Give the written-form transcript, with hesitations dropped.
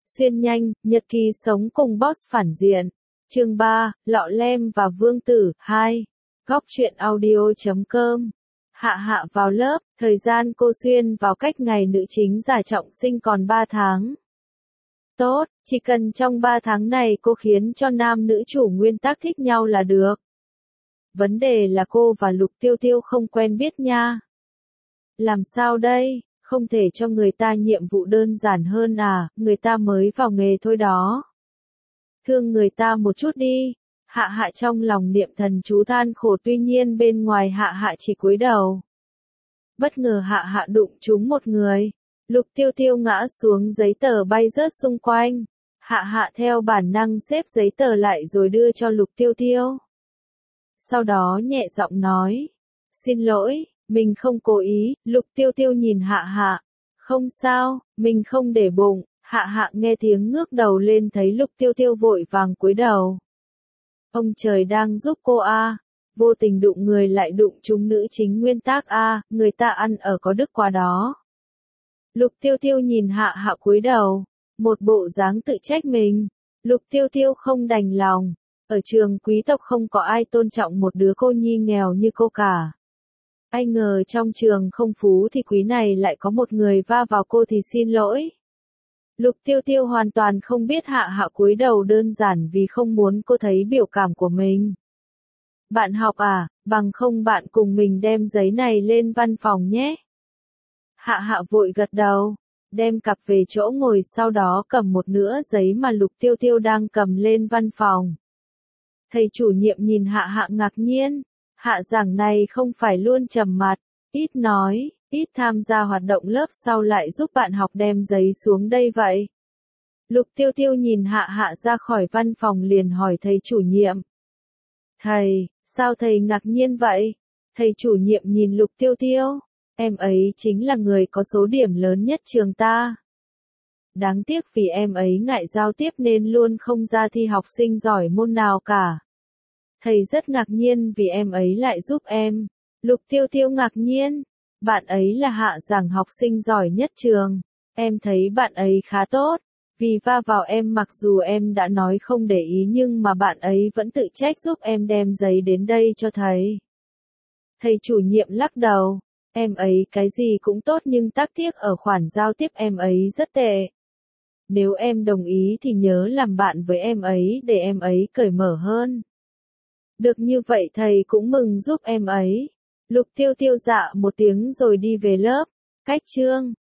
Xuyên nhanh, nhật ký sống cùng boss phản diện. Chương 3, Lọ Lem và Vương Tử, 2. Góc truyện audio.com. Hạ Hạ vào lớp, thời gian cô xuyên vào cách ngày nữ chính giả trọng sinh còn 3 tháng. Tốt, chỉ cần trong 3 tháng này cô khiến cho nam nữ chủ nguyên tắc thích nhau là được. Vấn đề là cô và Lục Tiêu Tiêu không quen biết nha. Làm sao đây? Không thể cho người ta nhiệm vụ đơn giản hơn à, người ta mới vào nghề thôi đó. Thương người ta một chút đi. Hạ Hạ trong lòng niệm thần chú than khổ, tuy nhiên bên ngoài Hạ Hạ chỉ cúi đầu. Bất ngờ Hạ Hạ đụng trúng một người. Lục Tiêu Tiêu ngã xuống, giấy tờ bay rớt xung quanh. Hạ Hạ theo bản năng xếp giấy tờ lại rồi đưa cho Lục Tiêu Tiêu. Sau đó nhẹ giọng nói, xin lỗi, mình không cố ý. Lục Tiêu Tiêu nhìn Hạ Hạ. Không sao, mình không để bụng. Hạ Hạ nghe tiếng ngước đầu lên thấy Lục Tiêu Tiêu vội vàng cúi đầu. Ông trời đang giúp cô a, vô tình đụng người lại đụng trúng nữ chính nguyên tác a, người ta ăn ở có đức quá đó. Lục Tiêu Tiêu nhìn Hạ Hạ cúi đầu, một bộ dáng tự trách mình. Lục Tiêu Tiêu không đành lòng, ở trường quý tộc không có ai tôn trọng một đứa cô nhi nghèo như cô cả. Ai ngờ trong trường không phú thì quý này lại có một người va vào cô thì xin lỗi. Lục Tiêu Tiêu hoàn toàn không biết Hạ Hạ cúi đầu đơn giản vì không muốn cô thấy biểu cảm của mình. Bạn học à, bằng không bạn cùng mình đem giấy này lên văn phòng nhé. Hạ Hạ vội gật đầu, đem cặp về chỗ ngồi, sau đó cầm một nửa giấy mà Lục Tiêu Tiêu đang cầm lên văn phòng. Thầy chủ nhiệm nhìn Hạ Hạ ngạc nhiên, Hạ giảng này không phải luôn trầm mặt, ít nói, ít tham gia hoạt động lớp, sau lại giúp bạn học đem giấy xuống đây vậy? Lục Tiêu Tiêu nhìn Hạ Hạ ra khỏi văn phòng liền hỏi thầy chủ nhiệm. Thầy, sao thầy ngạc nhiên vậy? Thầy chủ nhiệm nhìn Lục Tiêu Tiêu, em ấy chính là người có số điểm lớn nhất trường ta. Đáng tiếc vì em ấy ngại giao tiếp nên luôn không ra thi học sinh giỏi môn nào cả. Thầy rất ngạc nhiên vì em ấy lại giúp em. Lục Tiêu Tiêu ngạc nhiên. Bạn ấy là Hạ giảng học sinh giỏi nhất trường. Em thấy bạn ấy khá tốt. Vì va vào em, mặc dù em đã nói không để ý nhưng mà bạn ấy vẫn tự trách giúp em đem giấy đến đây cho thầy. Thầy chủ nhiệm lắc đầu. Em ấy cái gì cũng tốt nhưng tác tiếc ở khoản giao tiếp em ấy rất tệ. Nếu em đồng ý thì nhớ làm bạn với em ấy để em ấy cởi mở hơn. Được, như vậy thầy cũng mừng giúp em ấy. Lục Tiêu Tiêu dạ một tiếng rồi đi về lớp. Cách chương